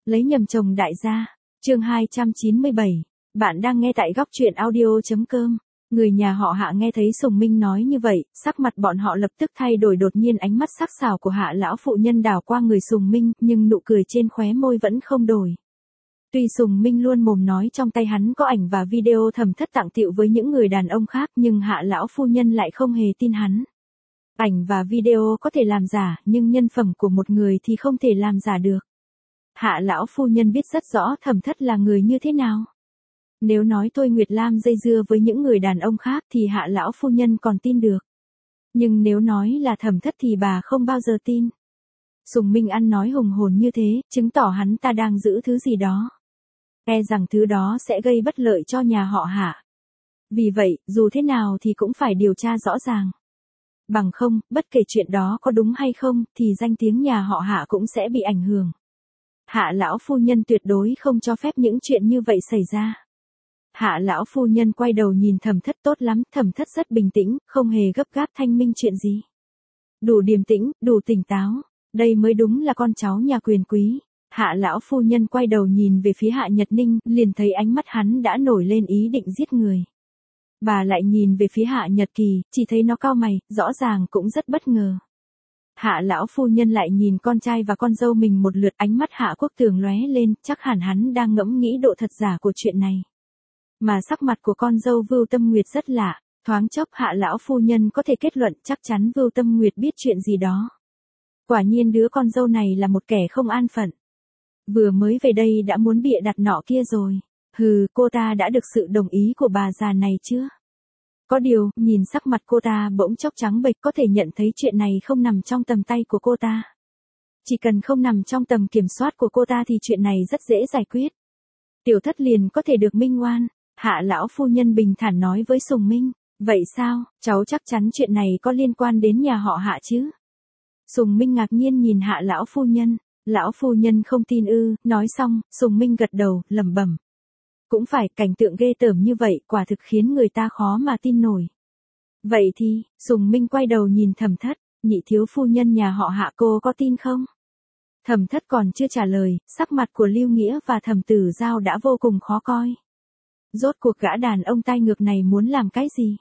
Lấy nhầm chồng đại gia. Chương 297. Bạn đang nghe tại góc truyện audio.com. Người nhà họ Hạ nghe thấy Sùng Minh nói như vậy, sắc mặt bọn họ lập tức thay đổi, đột nhiên ánh mắt sắc sảo của Hạ lão phụ nhân đảo qua người Sùng Minh, nhưng nụ cười trên khóe môi vẫn không đổi. Tuy Sùng Minh luôn mồm nói trong tay hắn có ảnh và video Thẩm Thất tặng tựu với những người đàn ông khác, nhưng Hạ lão phu nhân lại không hề tin hắn. Ảnh và video có thể làm giả, nhưng nhân phẩm của một người thì không thể làm giả được. Hạ lão phu nhân biết rất rõ Thẩm Thất là người như thế nào. Nếu nói Thôi Nguyệt Lam dây dưa với những người đàn ông khác thì Hạ lão phu nhân còn tin được. Nhưng nếu nói là Thẩm Thất thì bà không bao giờ tin. Sùng Minh ăn nói hùng hồn như thế, chứng tỏ hắn ta đang giữ thứ gì đó. E rằng thứ đó sẽ gây bất lợi cho nhà họ Hạ. Vì vậy, dù thế nào thì cũng phải điều tra rõ ràng. Bằng không, bất kể chuyện đó có đúng hay không, thì danh tiếng nhà họ Hạ cũng sẽ bị ảnh hưởng. Hạ lão phu nhân tuyệt đối không cho phép những chuyện như vậy xảy ra. Hạ lão phu nhân quay đầu nhìn Thẩm Thất, tốt lắm, Thẩm Thất rất bình tĩnh, không hề gấp gáp thanh minh chuyện gì. Đủ điềm tĩnh, đủ tỉnh táo, đây mới đúng là con cháu nhà quyền quý. Hạ lão phu nhân quay đầu nhìn về phía Hạ Nhật Ninh, liền thấy ánh mắt hắn đã nổi lên ý định giết người. Bà lại nhìn về phía Hạ Nhật Kỳ, chỉ thấy nó cau mày, rõ ràng cũng rất bất ngờ. Hạ lão phu nhân lại nhìn con trai và con dâu mình một lượt, ánh mắt Hạ Quốc Tường lóe lên, chắc hẳn hắn đang ngẫm nghĩ độ thật giả của chuyện này. Mà sắc mặt của con dâu Vưu Tâm Nguyệt rất lạ, thoáng chốc Hạ lão phu nhân có thể kết luận chắc chắn Vưu Tâm Nguyệt biết chuyện gì đó. Quả nhiên đứa con dâu này là một kẻ không an phận. Vừa mới về đây đã muốn bịa đặt nọ kia rồi. Hừ, cô ta đã được sự đồng ý của bà già này chưa? Có điều, nhìn sắc mặt cô ta bỗng chốc trắng bệch, có thể nhận thấy chuyện này không nằm trong tầm tay của cô ta. Chỉ cần không nằm trong tầm kiểm soát của cô ta thì chuyện này rất dễ giải quyết. Tiểu Thất liền có thể được minh oan. Hạ lão phu nhân bình thản nói với Sùng Minh. Vậy sao, cháu chắc chắn chuyện này có liên quan đến nhà họ Hạ chứ? Sùng Minh ngạc nhiên nhìn Hạ lão phu nhân. Lão phu nhân không tin ư? Nói xong, Sùng Minh gật đầu, lẩm bẩm. Cũng phải, cảnh tượng ghê tởm như vậy quả thực khiến người ta khó mà tin nổi. Vậy thì, Sùng Minh quay đầu nhìn Thẩm Thất, nhị thiếu phu nhân nhà họ Hạ, cô có tin không? Thẩm Thất còn chưa trả lời, sắc mặt của Lưu Nghĩa và Thẩm Tử Giao đã vô cùng khó coi. Rốt cuộc gã đàn ông tai ngược này muốn làm cái gì?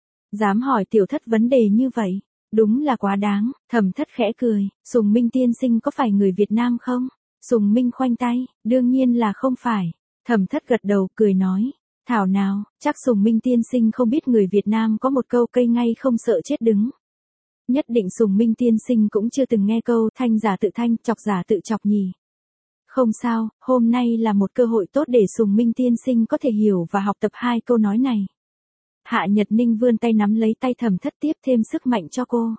Dám hỏi Tiểu Thất vấn đề như vậy, đúng là quá đáng. Thẩm Thất khẽ cười, Sùng Minh tiên sinh có phải người Việt Nam không? Sùng Minh khoanh tay, đương nhiên là không phải. Thẩm Thất gật đầu, cười nói, thảo nào, chắc Sùng Minh tiên sinh không biết người Việt Nam có một câu cây ngay không sợ chết đứng. Nhất định Sùng Minh tiên sinh cũng chưa từng nghe câu thanh giả tự thanh, chọc giả tự chọc nhỉ. Không sao, hôm nay là một cơ hội tốt để Sùng Minh tiên sinh có thể hiểu và học tập hai câu nói này. Hạ Nhật Ninh vươn tay nắm lấy tay Thẩm Thất, tiếp thêm sức mạnh cho cô.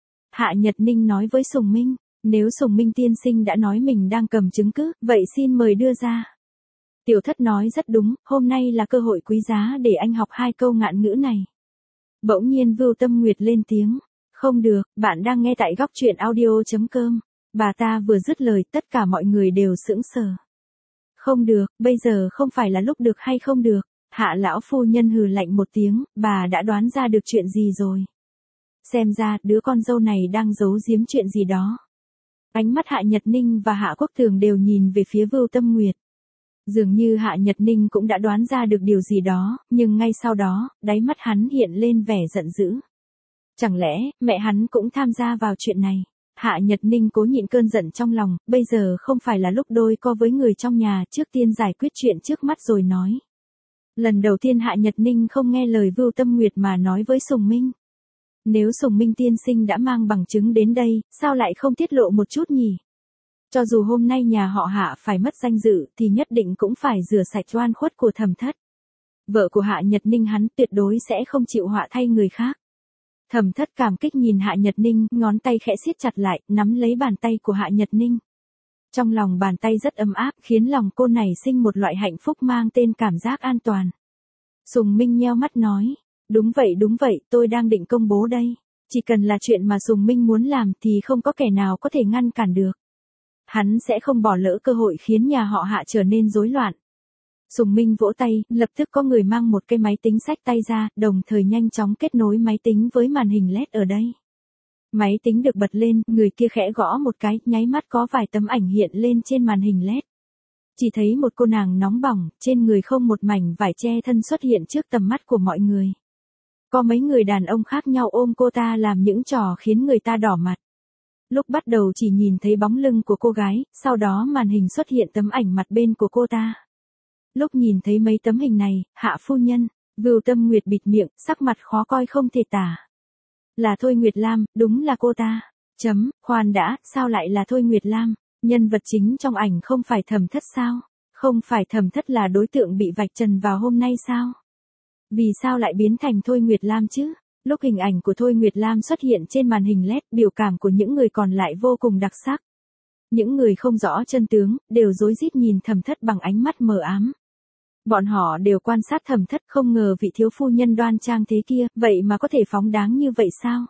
Hạ Nhật Ninh nói với Sùng Minh, nếu Sùng Minh tiên sinh đã nói mình đang cầm chứng cứ, vậy xin mời đưa ra. Tiểu Thất nói rất đúng, hôm nay là cơ hội quý giá để anh học hai câu ngạn ngữ này. Bỗng nhiên Vưu Tâm Nguyệt lên tiếng. Không được, bạn đang nghe tại góc truyện audio.com. Bà ta vừa dứt lời, tất cả mọi người đều sững sờ. Không được, bây giờ không phải là lúc được hay không được. Hạ lão phu nhân hừ lạnh một tiếng, bà đã đoán ra được chuyện gì rồi. Xem ra, đứa con dâu này đang giấu giếm chuyện gì đó. Ánh mắt Hạ Nhật Ninh và Hạ Quốc Tường đều nhìn về phía Vưu Tâm Nguyệt. Dường như Hạ Nhật Ninh cũng đã đoán ra được điều gì đó, nhưng ngay sau đó, đáy mắt hắn hiện lên vẻ giận dữ. Chẳng lẽ, mẹ hắn cũng tham gia vào chuyện này? Hạ Nhật Ninh cố nhịn cơn giận trong lòng, bây giờ không phải là lúc đôi co với người trong nhà, trước tiên giải quyết chuyện trước mắt rồi nói. Lần đầu tiên Hạ Nhật Ninh không nghe lời Vưu Tâm Nguyệt mà nói với Sùng Minh. Nếu Sùng Minh tiên sinh đã mang bằng chứng đến đây, sao lại không tiết lộ một chút nhỉ? Cho dù hôm nay nhà họ Hạ phải mất danh dự thì nhất định cũng phải rửa sạch oan khuất của Thẩm Thất. Vợ của Hạ Nhật Ninh hắn tuyệt đối sẽ không chịu họa thay người khác. Thẩm Thất cảm kích nhìn Hạ Nhật Ninh, ngón tay khẽ siết chặt lại, nắm lấy bàn tay của Hạ Nhật Ninh. Trong lòng bàn tay rất ấm áp, khiến lòng cô này sinh một loại hạnh phúc mang tên cảm giác an toàn. Sùng Minh nheo mắt nói, đúng vậy, tôi đang định công bố đây. Chỉ cần là chuyện mà Sùng Minh muốn làm thì không có kẻ nào có thể ngăn cản được. Hắn sẽ không bỏ lỡ cơ hội khiến nhà họ Hạ trở nên rối loạn. Sùng Minh vỗ tay, lập tức có người mang một cái máy tính xách tay ra, đồng thời nhanh chóng kết nối máy tính với màn hình LED ở đây. Máy tính được bật lên, người kia khẽ gõ một cái, nháy mắt có vài tấm ảnh hiện lên trên màn hình LED. Chỉ thấy một cô nàng nóng bỏng, trên người không một mảnh vải che thân xuất hiện trước tầm mắt của mọi người. Có mấy người đàn ông khác nhau ôm cô ta làm những trò khiến người ta đỏ mặt. Lúc bắt đầu chỉ nhìn thấy bóng lưng của cô gái, sau đó màn hình xuất hiện tấm ảnh mặt bên của cô ta. Lúc nhìn thấy mấy tấm hình này, Hạ phu nhân, Vưu Tâm Nguyệt bịt miệng, sắc mặt khó coi không thể tả. Là Thôi Nguyệt Lam, đúng là cô ta. Khoan đã, sao lại là Thôi Nguyệt Lam? Nhân vật chính trong ảnh không phải Thẩm Thất sao? Không phải Thẩm Thất là đối tượng bị vạch trần vào hôm nay sao? Vì sao lại biến thành Thôi Nguyệt Lam chứ? Lúc hình ảnh của Thôi Nguyệt Lam xuất hiện trên màn hình LED, biểu cảm của những người còn lại vô cùng đặc sắc. Những người không rõ chân tướng, đều rối rít nhìn Thẩm Thất bằng ánh mắt mờ ám. Bọn họ đều quan sát Thẩm Thất, không ngờ vị thiếu phu nhân đoan trang thế kia, vậy mà có thể phóng đáng như vậy sao?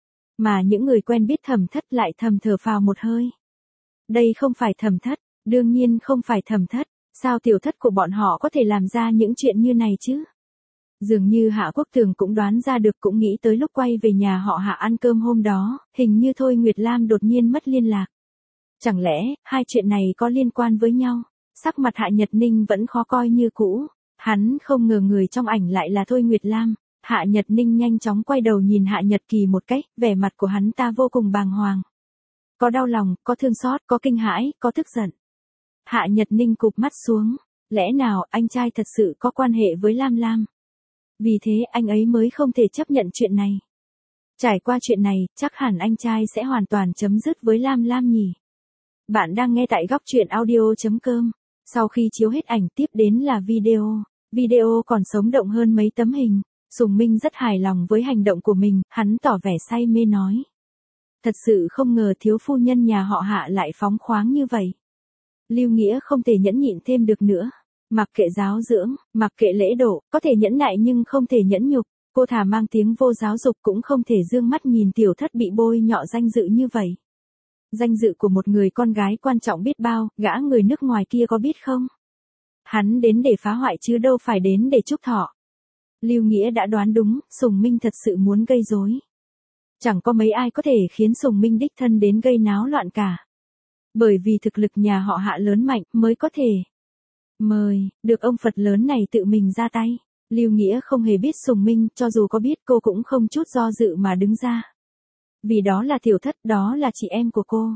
Mà những người quen biết Thẩm Thất lại thầm thở phào một hơi. Đây không phải Thẩm Thất, đương nhiên không phải Thẩm Thất, sao tiểu thất của bọn họ có thể làm ra những chuyện như này chứ? Dường như Hạ Quốc Tường cũng đoán ra được, cũng nghĩ tới lúc quay về nhà họ Hạ ăn cơm hôm đó, hình như Thôi Nguyệt Lam đột nhiên mất liên lạc. Chẳng lẽ, hai chuyện này có liên quan với nhau? Sắc mặt Hạ Nhật Ninh vẫn khó coi như cũ. Hắn không ngờ người trong ảnh lại là Thôi Nguyệt Lam. Hạ Nhật Ninh nhanh chóng quay đầu nhìn Hạ Nhật Kỳ một cái, vẻ mặt của hắn ta vô cùng bàng hoàng. Có đau lòng, có thương xót, có kinh hãi, có tức giận. Hạ Nhật Ninh cụp mắt xuống. Lẽ nào anh trai thật sự có quan hệ với Lam Lam? Vì thế anh ấy mới không thể chấp nhận chuyện này. Trải qua chuyện này, chắc hẳn anh trai sẽ hoàn toàn chấm dứt với Lam Lam nhỉ. Bạn đang nghe tại góc truyện audio.com. Sau khi chiếu hết ảnh, tiếp đến là video. Video còn sống động hơn mấy tấm hình. Sùng Minh rất hài lòng với hành động của mình, hắn tỏ vẻ say mê nói. Thật sự không ngờ thiếu phu nhân nhà họ Hạ lại phóng khoáng như vậy. Lưu Nghĩa không thể nhẫn nhịn thêm được nữa. Mặc kệ giáo dưỡng, mặc kệ lễ độ, có thể nhẫn nại nhưng không thể nhẫn nhục. Cô thà mang tiếng vô giáo dục cũng không thể dương mắt nhìn tiểu thất bị bôi nhọ danh dự như vậy. Danh dự của một người con gái quan trọng biết bao, gã người nước ngoài kia có biết không? Hắn đến để phá hoại chứ đâu phải đến để chúc thọ. Lưu Nghĩa đã đoán đúng, Sùng Minh thật sự muốn gây rối. Chẳng có mấy ai có thể khiến Sùng Minh đích thân đến gây náo loạn cả. Bởi vì thực lực nhà họ Hạ lớn mạnh mới có thể. Mời, được ông Phật lớn này tự mình ra tay. Lưu Nghĩa không hề biết Sùng Minh, cho dù có biết cô cũng không chút do dự mà đứng ra. Vì đó là tiểu thất, đó là chị em của cô.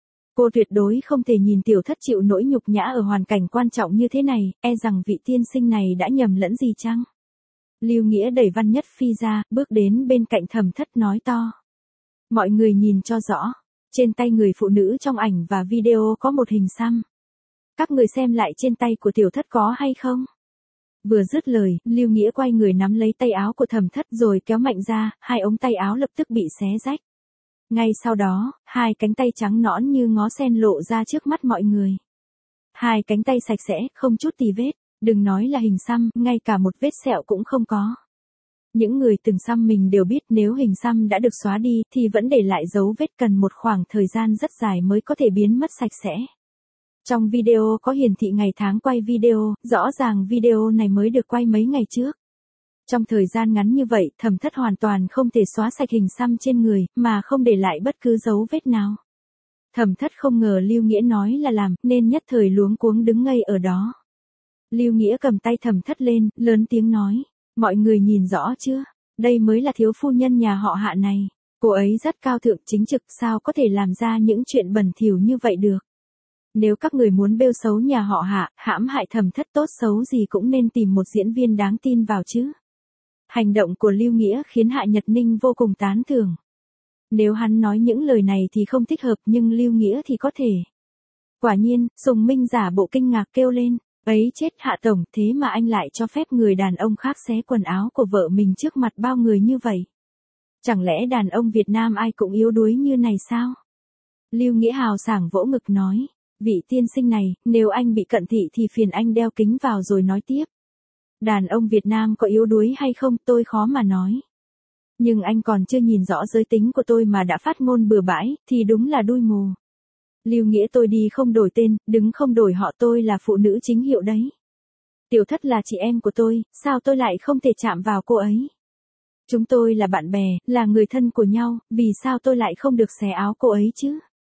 Cô tuyệt đối không thể nhìn tiểu thất chịu nỗi nhục nhã ở hoàn cảnh quan trọng như thế này, e rằng vị tiên sinh này đã nhầm lẫn gì chăng? Lưu Nghĩa đẩy Văn Nhất Phi ra, bước đến bên cạnh Thẩm Thất nói to. Mọi người nhìn cho rõ, trên tay người phụ nữ trong ảnh và video có một hình xăm. Các người xem lại trên tay của tiểu thất có hay không? Vừa dứt lời, Lưu Nghĩa quay người nắm lấy tay áo của Thẩm Thất rồi kéo mạnh ra, hai ống tay áo lập tức bị xé rách. Ngay sau đó, hai cánh tay trắng nõn như ngó sen lộ ra trước mắt mọi người. Hai cánh tay sạch sẽ, không chút tì vết, đừng nói là hình xăm, ngay cả một vết sẹo cũng không có. Những người từng xăm mình đều biết nếu hình xăm đã được xóa đi thì vẫn để lại dấu vết cần một khoảng thời gian rất dài mới có thể biến mất sạch sẽ. Trong video có hiển thị ngày tháng quay video, rõ ràng video này mới được quay mấy ngày trước. Trong thời gian ngắn như vậy, Thẩm Thất hoàn toàn không thể xóa sạch hình xăm trên người, mà không để lại bất cứ dấu vết nào. Thẩm Thất không ngờ Lưu Nghĩa nói là làm, nên nhất thời luống cuống đứng ngây ở đó. Lưu Nghĩa cầm tay Thẩm Thất lên, lớn tiếng nói, mọi người nhìn rõ chưa, đây mới là thiếu phu nhân nhà họ Hạ này. Cô ấy rất cao thượng chính trực, sao có thể làm ra những chuyện bẩn thỉu như vậy được. Nếu các người muốn bêu xấu nhà họ Hạ, hãm hại Thẩm Thất tốt xấu gì cũng nên tìm một diễn viên đáng tin vào chứ. Hành động của Lưu Nghĩa khiến Hạ Nhật Ninh vô cùng tán thưởng. Nếu hắn nói những lời này thì không thích hợp nhưng Lưu Nghĩa thì có thể. Quả nhiên, Sùng Minh giả bộ kinh ngạc kêu lên, ấy chết Hạ Tổng, thế mà anh lại cho phép người đàn ông khác xé quần áo của vợ mình trước mặt bao người như vậy. Chẳng lẽ đàn ông Việt Nam ai cũng yếu đuối như này sao? Lưu Nghĩa hào sảng vỗ ngực nói, vị tiên sinh này, nếu anh bị cận thị thì phiền anh đeo kính vào rồi nói tiếp. Đàn ông Việt Nam có yếu đuối hay không tôi khó mà nói. Nhưng anh còn chưa nhìn rõ giới tính của tôi mà đã phát ngôn bừa bãi, thì đúng là đuôi mù. Lưu Nghĩa tôi đi không đổi tên, đứng không đổi họ, tôi là phụ nữ chính hiệu đấy. Tiểu Thất là chị em của tôi, sao tôi lại không thể chạm vào cô ấy? Chúng tôi là bạn bè, là người thân của nhau, vì sao tôi lại không được xé áo cô ấy chứ?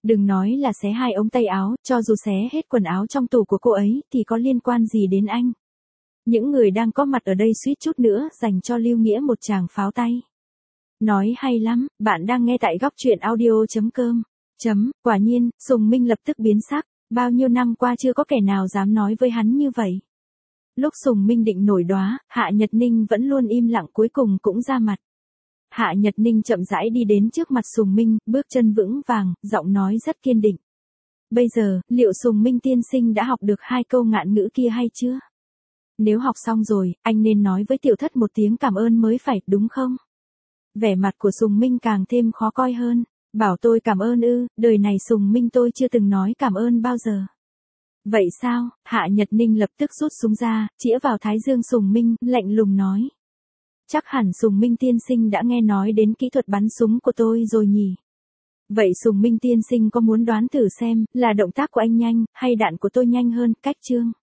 Đừng nói là xé hai ống tay áo, cho dù xé hết quần áo trong tủ của cô ấy, thì có liên quan gì đến anh? Những người đang có mặt ở đây suýt chút nữa dành cho Lưu Nghĩa một tràng pháo tay. Nói hay lắm, bạn đang nghe tại góc truyện audio.com. Quả nhiên, Sùng Minh lập tức biến sắc, bao nhiêu năm qua chưa có kẻ nào dám nói với hắn như vậy. Lúc Sùng Minh định nổi đoá, Hạ Nhật Ninh vẫn luôn im lặng cuối cùng cũng ra mặt. Hạ Nhật Ninh chậm rãi đi đến trước mặt Sùng Minh, bước chân vững vàng, giọng nói rất kiên định. Bây giờ, liệu Sùng Minh tiên sinh đã học được 2 câu ngạn ngữ kia hay chưa? Nếu học xong rồi, anh nên nói với tiểu thất một tiếng cảm ơn mới phải, đúng không? Vẻ mặt của Sùng Minh càng thêm khó coi hơn. Bảo tôi cảm ơn ư? Đời này Sùng Minh tôi chưa từng nói cảm ơn bao giờ. Vậy sao? Hạ Nhật Ninh lập tức rút súng ra, chĩa vào thái dương Sùng Minh, lạnh lùng nói. Chắc hẳn Sùng Minh tiên sinh đã nghe nói đến kỹ thuật bắn súng của tôi rồi nhỉ? Vậy Sùng Minh tiên sinh có muốn đoán thử xem, là động tác của anh nhanh, hay đạn của tôi nhanh hơn, cách chương?